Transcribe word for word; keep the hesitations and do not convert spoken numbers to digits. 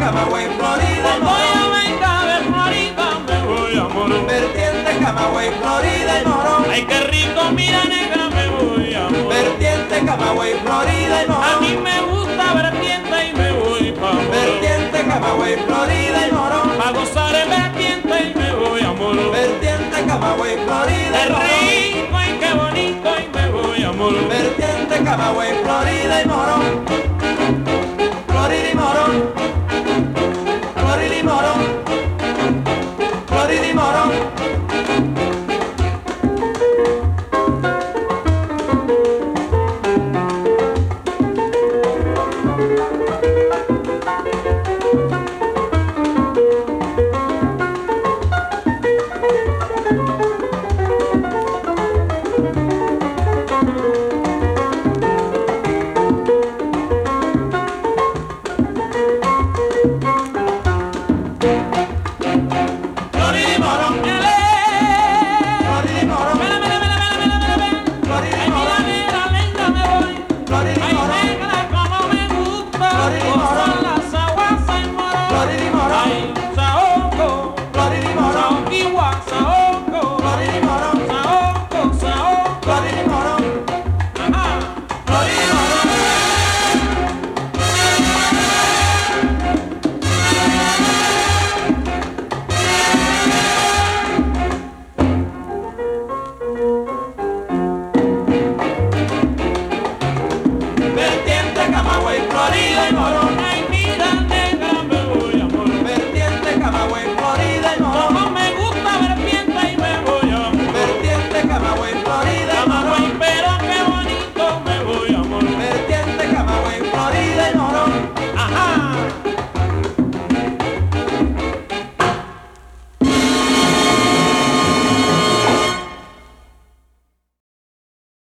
Camagüey, Florida y Cuando yo Morón. venga de Florida me voy a Morón. Vertiente Camagüey, Florida y Morón. Ay, qué rico, mira negra, me voy a Morón. Vertiente Camagüey, Florida y A mí Morón. me gusta vertiente y me voy pa' Morón. Vertiente Camagüey, Florida y Morón. Pa' gozar el vertiente y me voy a Morón. Vertiente Camagüey, Florida Qué y Morón. rico y qué bonito y me voy a Morón. Vertiente Camagüey, Florida y Morón. Florida y Morón. Florida y Morón. Florida y Morón. Florida y Morón. Ele. Florida y Morón. Vela, vela, vela, vela, vela, vela, vela. Florida y Ay, mira, Morón. negra, linda me voy. Florida y Ay, Morón. negra, como me gusta. Florida y Gozar Morón. las aguas en Morón. Florida y Morón. Ay, saoco. Florida y Morón. Saoquiwa, saoco. Florida y Morón. Saoco, saoco. Florida y Morón. Ajá. Florida y Morón. Vertiente Camagüey, Florida y Morón.